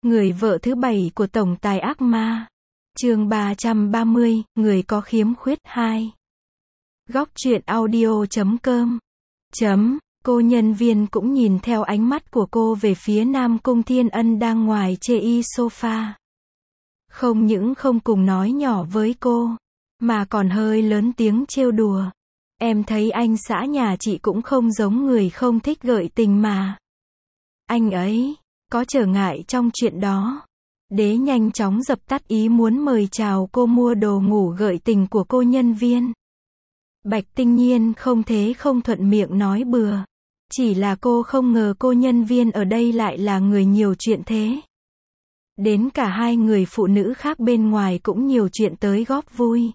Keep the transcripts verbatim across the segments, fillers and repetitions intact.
Người vợ thứ bảy của tổng tài ác ma. Chương ba trăm ba mươi, người có khiếm khuyết hai. Góc truyện audio chấm com. Chấm, cô nhân viên cũng nhìn theo ánh mắt của cô về phía Nam Cung Thiên Ân đang ngoài chê y sofa. Không những không cùng nói nhỏ với cô, mà còn hơi lớn tiếng trêu đùa. Em thấy anh xã nhà chị cũng không giống người không thích gợi tình mà. Anh ấy có trở ngại trong chuyện đó. Đế nhanh chóng dập tắt ý muốn mời chào cô mua đồ ngủ gợi tình của cô nhân viên. Bạch Tinh Nhiên không thế không thuận miệng nói bừa. Chỉ là cô không ngờ cô nhân viên ở đây lại là người nhiều chuyện thế. Đến cả hai người phụ nữ khác bên ngoài cũng nhiều chuyện tới góp vui.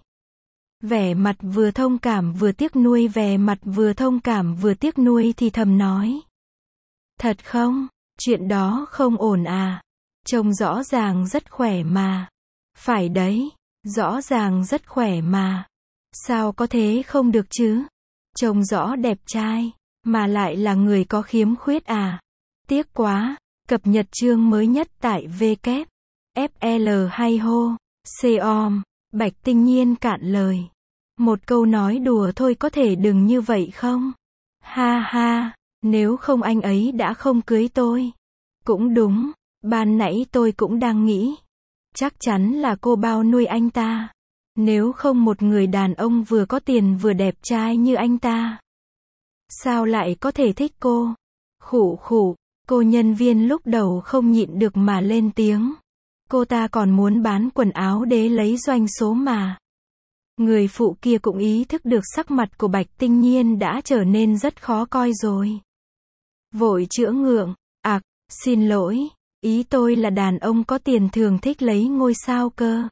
Vẻ mặt vừa thông cảm vừa tiếc nuối, vẻ mặt vừa thông cảm vừa tiếc nuối thì thầm nói. Thật không? Chuyện đó không ổn à? Trông rõ ràng rất khỏe mà. Phải đấy, rõ ràng rất khỏe mà. Sao có thế không được chứ? Trông rõ đẹp trai, mà lại là người có khiếm khuyết à? Tiếc quá. Cập nhật chương mới nhất tại W F L hay hô, com. Bạch Tinh Nhiên cạn lời. Một câu nói đùa thôi có thể đừng như vậy không? Ha ha, nếu không anh ấy đã không cưới tôi. Cũng đúng, ban nãy tôi cũng đang nghĩ. Chắc chắn là cô bao nuôi anh ta. Nếu không một người đàn ông vừa có tiền vừa đẹp trai như anh ta, sao lại có thể thích cô? Khụ khụ, cô nhân viên lúc đầu không nhịn được mà lên tiếng. Cô ta còn muốn bán quần áo để lấy doanh số mà. Người phụ kia cũng ý thức được sắc mặt của Bạch Tinh Nhiên đã trở nên rất khó coi rồi. Vội chữa ngượng, ạc, xin lỗi, ý tôi là đàn ông có tiền thường thích lấy ngôi sao cơ.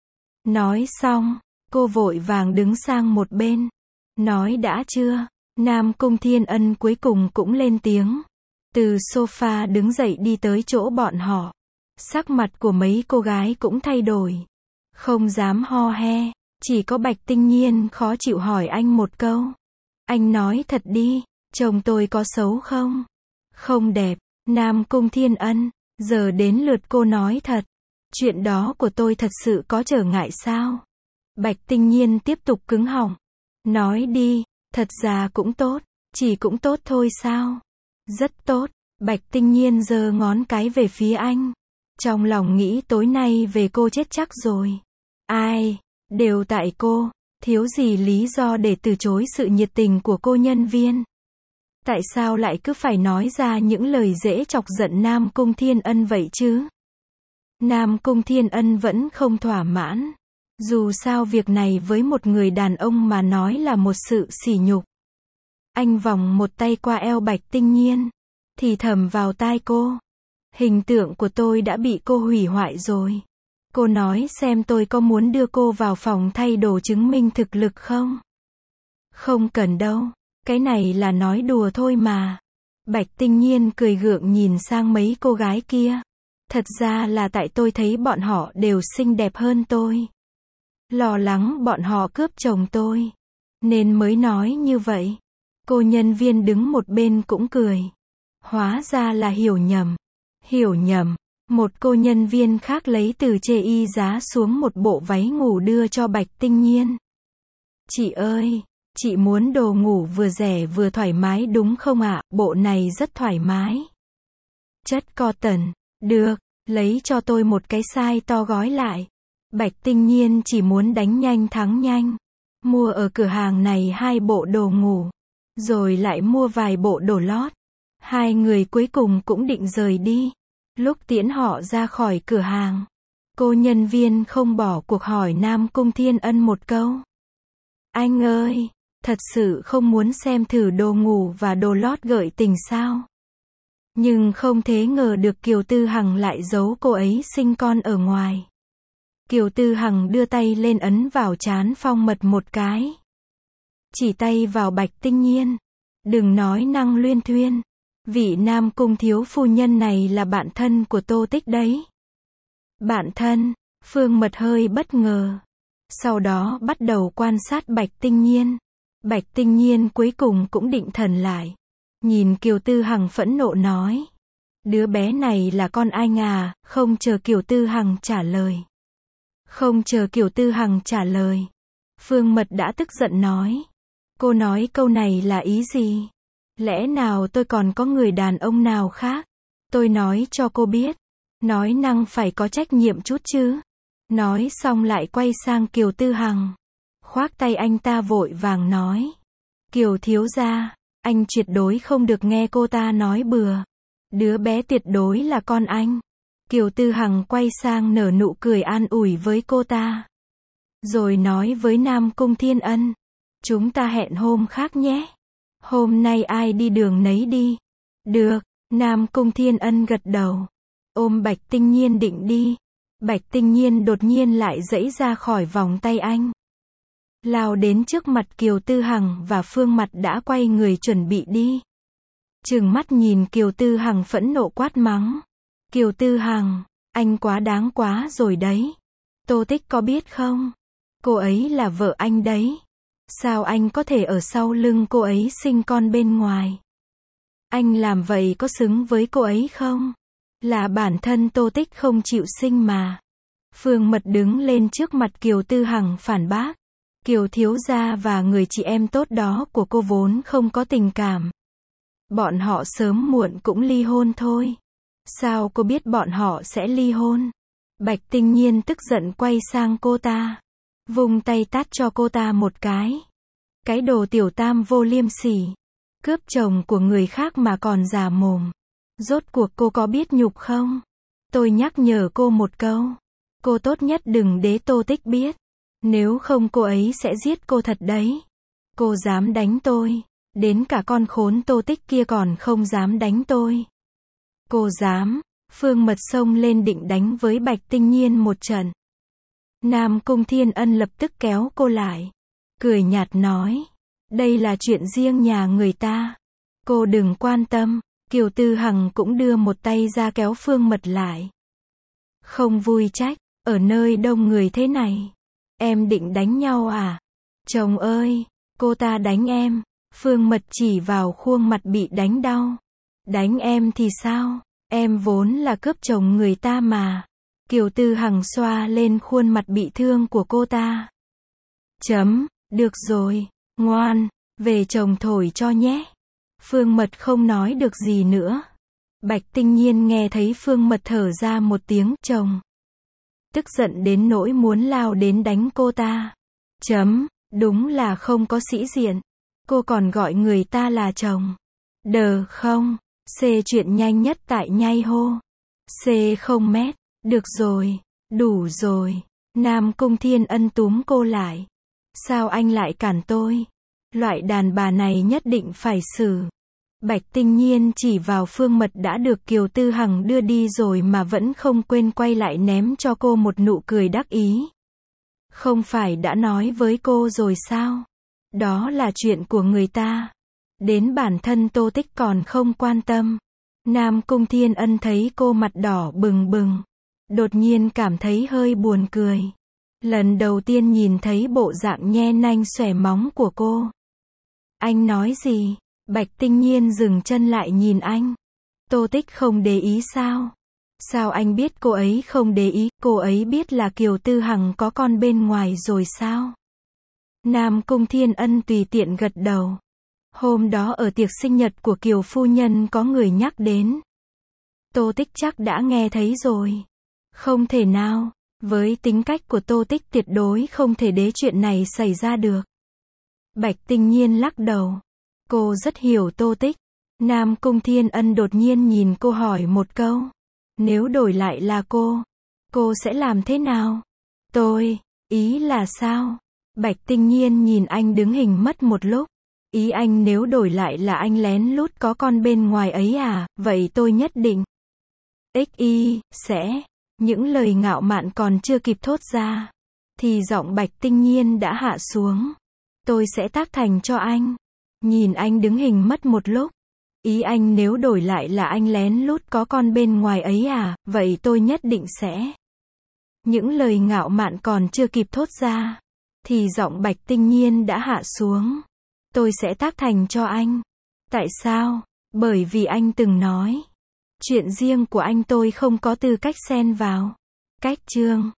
Nói xong, cô vội vàng đứng sang một bên. Nói đã chưa? Nam Cung Thiên Ân cuối cùng cũng lên tiếng. Từ sofa đứng dậy đi tới chỗ bọn họ. Sắc mặt của mấy cô gái cũng thay đổi. Không dám ho he. Chỉ có Bạch Tinh Nhiên khó chịu hỏi anh một câu. Anh nói thật đi, chồng tôi có xấu không? Không đẹp. Nam Cung Thiên Ân, giờ đến lượt cô nói thật. Chuyện đó của tôi thật sự có trở ngại sao? Bạch Tinh Nhiên tiếp tục cứng họng. Nói đi, thật ra cũng tốt, chỉ cũng tốt thôi sao? Rất tốt. Bạch Tinh Nhiên giơ ngón cái về phía anh. Trong lòng nghĩ tối nay về cô chết chắc rồi. Ai? Đều tại cô, thiếu gì lý do để từ chối sự nhiệt tình của cô nhân viên. Tại sao lại cứ phải nói ra những lời dễ chọc giận Nam Cung Thiên Ân vậy chứ? Nam Cung Thiên Ân vẫn không thỏa mãn. Dù sao việc này với một người đàn ông mà nói là một sự sỉ nhục. Anh vòng một tay qua eo Bạch Tinh Nhiên, thì thầm vào tai cô. Hình tượng của tôi đã bị cô hủy hoại rồi. Cô nói xem tôi có muốn đưa cô vào phòng thay đồ chứng minh thực lực không? Không cần đâu, cái này là nói đùa thôi mà. Bạch Tinh Nhiên cười gượng nhìn sang mấy cô gái kia. Thật ra là tại tôi thấy bọn họ đều xinh đẹp hơn tôi. Lo lắng bọn họ cướp chồng tôi, nên mới nói như vậy. Cô nhân viên đứng một bên cũng cười. Hóa ra là hiểu nhầm. Hiểu nhầm. Một cô nhân viên khác lấy từ chê y giá xuống một bộ váy ngủ đưa cho Bạch Tinh Nhiên. Chị ơi, chị muốn đồ ngủ vừa rẻ vừa thoải mái đúng không ạ? Bộ này rất thoải mái. Chất cotton. Được, lấy cho tôi một cái size to gói lại. Bạch Tinh Nhiên chỉ muốn đánh nhanh thắng nhanh. Mua ở cửa hàng này hai bộ đồ ngủ. Rồi lại mua vài bộ đồ lót. Hai người cuối cùng cũng định rời đi. Lúc tiễn họ ra khỏi cửa hàng, cô nhân viên không bỏ cuộc hỏi Nam Cung Thiên Ân một câu. Anh ơi, thật sự không muốn xem thử đồ ngủ và đồ lót gợi tình sao? Nhưng không thế ngờ được Kiều Tư Hằng lại giấu cô ấy sinh con ở ngoài. Kiều Tư Hằng đưa tay lên ấn vào trán Phong Mật một cái. Chỉ tay vào Bạch Tinh Nhiên. Đừng nói năng luyên thuyên. Vị Nam Cung thiếu phu nhân này là bạn thân của Tô Tích đấy. Bạn thân? Phương Mật hơi bất ngờ. Sau đó bắt đầu quan sát Bạch Tinh Nhiên. Bạch Tinh Nhiên cuối cùng cũng định thần lại. Nhìn Kiều Tư Hằng phẫn nộ nói. Đứa bé này là con anh à, không chờ Kiều Tư Hằng trả lời. Không chờ Kiều Tư Hằng trả lời. Phương Mật đã tức giận nói. Cô nói câu này là ý gì? Lẽ nào tôi còn có người đàn ông nào khác? Tôi nói cho cô biết. Nói năng phải có trách nhiệm chút chứ. Nói xong lại quay sang Kiều Tư Hằng. Khoác tay anh ta vội vàng nói. Kiều thiếu gia, anh tuyệt đối không được nghe cô ta nói bừa. Đứa bé tuyệt đối là con anh. Kiều Tư Hằng quay sang nở nụ cười an ủi với cô ta. Rồi nói với Nam Cung Thiên Ân. Chúng ta hẹn hôm khác nhé. Hôm nay ai đi đường nấy đi. Được, Nam Cung Thiên Ân gật đầu. Ôm Bạch Tinh Nhiên định đi. Bạch Tinh Nhiên đột nhiên lại giãy ra khỏi vòng tay anh. Lao đến trước mặt Kiều Tư Hằng và Phương Mật đã quay người chuẩn bị đi. Trừng mắt nhìn Kiều Tư Hằng phẫn nộ quát mắng. Kiều Tư Hằng, anh quá đáng quá rồi đấy. Tô Tích có biết không? Cô ấy là vợ anh đấy. Sao anh có thể ở sau lưng cô ấy sinh con bên ngoài? Anh làm vậy có xứng với cô ấy không? Là bản thân Tô Tích không chịu sinh mà. Phương Mật đứng lên trước mặt Kiều Tư Hằng phản bác. Kiều thiếu gia và người chị em tốt đó của cô vốn không có tình cảm. Bọn họ sớm muộn cũng ly hôn thôi. Sao cô biết bọn họ sẽ ly hôn? Bạch Tinh Nhiên tức giận quay sang cô ta. Vung tay tát cho cô ta một cái. Cái đồ tiểu tam vô liêm sỉ. Cướp chồng của người khác mà còn già mồm. Rốt cuộc cô có biết nhục không? Tôi nhắc nhở cô một câu. Cô tốt nhất đừng để Tô Tích biết. Nếu không cô ấy sẽ giết cô thật đấy. Cô dám đánh tôi. Đến cả con khốn Tô Tích kia còn không dám đánh tôi. Cô dám. Phương Mật xông lên định đánh với Bạch Tinh Nhiên một trận. Nam Cung Thiên Ân lập tức kéo cô lại. Cười nhạt nói. Đây là chuyện riêng nhà người ta. Cô đừng quan tâm. Kiều Tư Hằng cũng đưa một tay ra kéo Phương Mật lại. Không vui trách. Ở nơi đông người thế này. Em định đánh nhau à? Chồng ơi, cô ta đánh em. Phương Mật chỉ vào khuôn mặt bị đánh đau. Đánh em thì sao? Em vốn là cướp chồng người ta mà. Kiều Tư Hằng xoa lên khuôn mặt bị thương của cô ta. Chấm, được rồi, ngoan, về chồng thổi cho nhé. Phương Mật không nói được gì nữa. Bạch Tinh Nhiên nghe thấy Phương Mật thở ra một tiếng chồng. Tức giận đến nỗi muốn lao đến đánh cô ta. Chấm, đúng là không có sĩ diện. Cô còn gọi người ta là chồng. Đờ không, C chuyện nhanh nhất tại nhai hô. C không mét, được rồi, đủ rồi. Nam Cung Thiên Ân túm cô lại. Sao anh lại cản tôi? Loại đàn bà này nhất định phải xử. Bạch Tinh Nhiên chỉ vào Phương Mật đã được Kiều Tư Hằng đưa đi rồi mà vẫn không quên quay lại ném cho cô một nụ cười đắc ý. Không phải đã nói với cô rồi sao? Đó là chuyện của người ta. Đến bản thân Tô Tích còn không quan tâm. Nam Cung Thiên Ân thấy cô mặt đỏ bừng bừng. Đột nhiên cảm thấy hơi buồn cười. Lần đầu tiên nhìn thấy bộ dạng nhe nanh xòe móng của cô. Anh nói gì? Bạch Tinh Nhiên dừng chân lại nhìn anh. Tô Tích không để ý sao? Sao anh biết cô ấy không để ý? Cô ấy biết là Kiều Tư Hằng có con bên ngoài rồi sao? Nam Cung Thiên Ân tùy tiện gật đầu. Hôm đó ở tiệc sinh nhật của Kiều phu nhân có người nhắc đến. Tô Tích chắc đã nghe thấy rồi. Không thể nào. Với tính cách của Tô Tích tuyệt đối không thể để chuyện này xảy ra được. Bạch Tinh Nhiên lắc đầu. Cô rất hiểu Tô Tích. Nam Cung Thiên Ân đột nhiên nhìn cô hỏi một câu. Nếu đổi lại là cô, cô sẽ làm thế nào? Tôi, ý là sao? Bạch Tinh Nhiên nhìn anh đứng hình mất một lúc. Ý anh nếu đổi lại là anh lén lút có con bên ngoài ấy à, vậy tôi nhất định. Xy, sẽ. Những lời ngạo mạn còn chưa kịp thốt ra. Thì giọng Bạch Tinh Nhiên đã hạ xuống. Tôi sẽ tác thành cho anh. Nhìn anh đứng hình mất một lúc. Ý anh nếu đổi lại là anh lén lút có con bên ngoài ấy à, vậy tôi nhất định sẽ. Những lời ngạo mạn còn chưa kịp thốt ra. Thì giọng Bạch Tinh Nhiên đã hạ xuống. Tôi sẽ tác thành cho anh. Tại sao? Bởi vì anh từng nói. Chuyện riêng của anh tôi không có tư cách xen vào. Cách chương